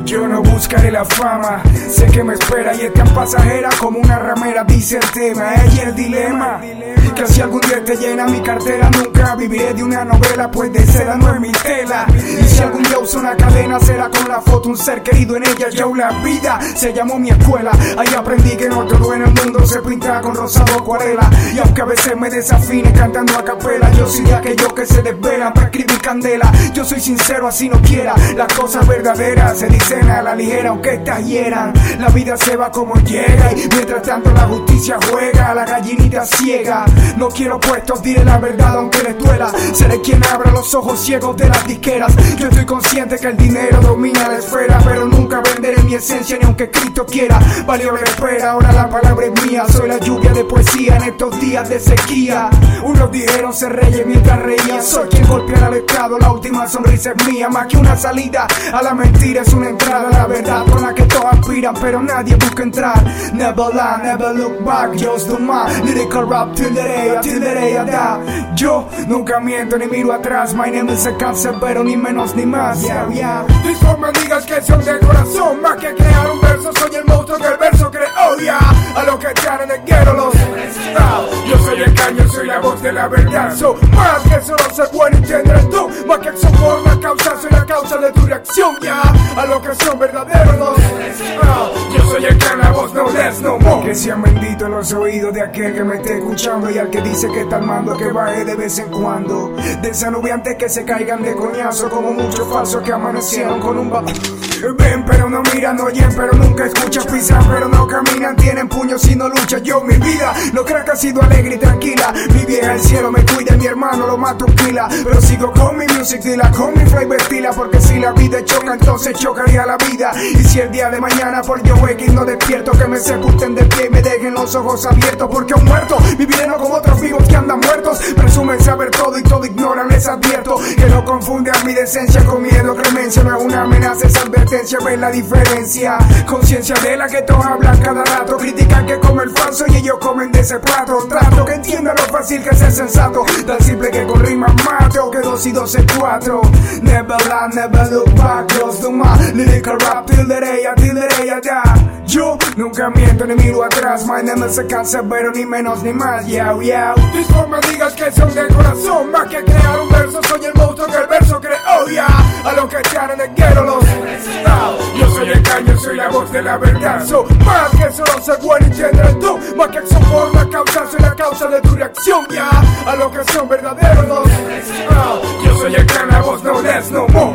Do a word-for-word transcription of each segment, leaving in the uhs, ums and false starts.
Yo no buscaré la fama, sé que me espera y es tan pasajera como una ramera, dice el tema. Ella el dilema, que si algún día te llena mi cartera, nunca viviré de una novela, pues de seda no es mi tela. Y si algún día uso una cadena, será con la foto un ser querido en ella. Yo la vida se llamó mi escuela, ahí aprendí que no todo en el mundo se pinta con rosado acuarela. Y aunque a veces me desafine cantando a capela, yo soy de aquellos que se desvelan para escribir candela. Yo soy sincero así no quiera, las cosas verdaderas se dicen a la ligera aunque estas hieran. La vida se va como llega y mientras tanto la justicia juega, la gallinita ciega. No quiero puestos, diré la verdad aunque les duela. Seré quien abra los ojos ciegos de las disqueras. Yo estoy consciente que el dinero domina la esfera, pero nunca venderé mi esencia ni aunque Cristo quiera. Valió la espera, ahora la palabra es mía. Soy la lluvia de poesía en estos días de sequía. Unos dijeron ser reyes mientras reía. Soy quien golpeará al estado, la última sonrisa es mía. Más que una salida a la mentira es una entrada a la verdad con la que todos aspiran, pero nadie busca entrar. Never lie, never look back, just do my lyrical rap till the day, till the day I die. Yo nunca miento ni miro atrás, my name is a cáncer, pero ni menos ni más. Yeah, yeah. Mis formas digas que son de corazón, más que crear un verso, soy el monstruo que el verso creó, yeah. A los que están en el guero los ah, yo soy el caño, soy la voz de la verdad. So, más que solo ser bueno y tener tú, más que acción por una causa, soy la causa de tu reacción, ya. Yeah. A los que son verdaderos los ah, yo soy el can, la voz no less no more. Que sean benditos los oídos de aquel que me esté escuchando y al que dice que está al mando que baje de vez en cuando de esa nube antes que se caigan de coñazo, como muchos falsos que amanecieron con un ba... Ven pero no miran, oyen pero nunca escuchan, pisan pero no caminan, tienen puños y no luchan. Yo mi vida no creo que ha sido alegre y tranquila, mi vieja el cielo me cuida y mi hermano lo mato pila, pero sigo con mi music dila, con mi flavor estila, porque si la vida choca entonces chocaría la vida. Y si el día de mañana por yo X no despierto, que me sepulten de pie y me dejen los ojos abiertos, porque un muerto viviré no como otros vivos que andan muertos, presumen saber todo y todo ignoran, les advierto que no confundan mi decencia con miedo. Clemencia no es una amenaza, es advertencia, ven la diferencia. Conciencia de la que todos hablan cada rato, critican que come el falso y ellos comen de ese plato. Trato que entiendan lo fácil que es ser sensato, tan simple que con rimas mato, que dos y dos es cuatro. Never lie, never look back, just do my lyrical rap till the day, till the day I die. Yo nunca miento ni miro atrás, my name is a cáncer, pero ni menos ni más, yeah, yeah. Mis formas digas que son de corazón, más que crear un verso, soy el monstruo que el verso creó, yeah. A los que están en el guero los ah, yo soy el caño, soy la voz de la verdad. So, más que solo ser bueno y tener tú, más que acción por una causa, soy la causa de tu reacción, ya. Yeah. A los que son verdaderos los ah, yo soy el can, la voz no less no more.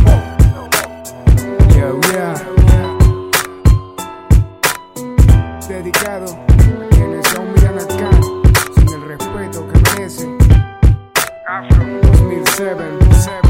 Yeah, yeah. Dedicado a quienes aún miran acá sin el respeto que merecen. Afro dos mil siete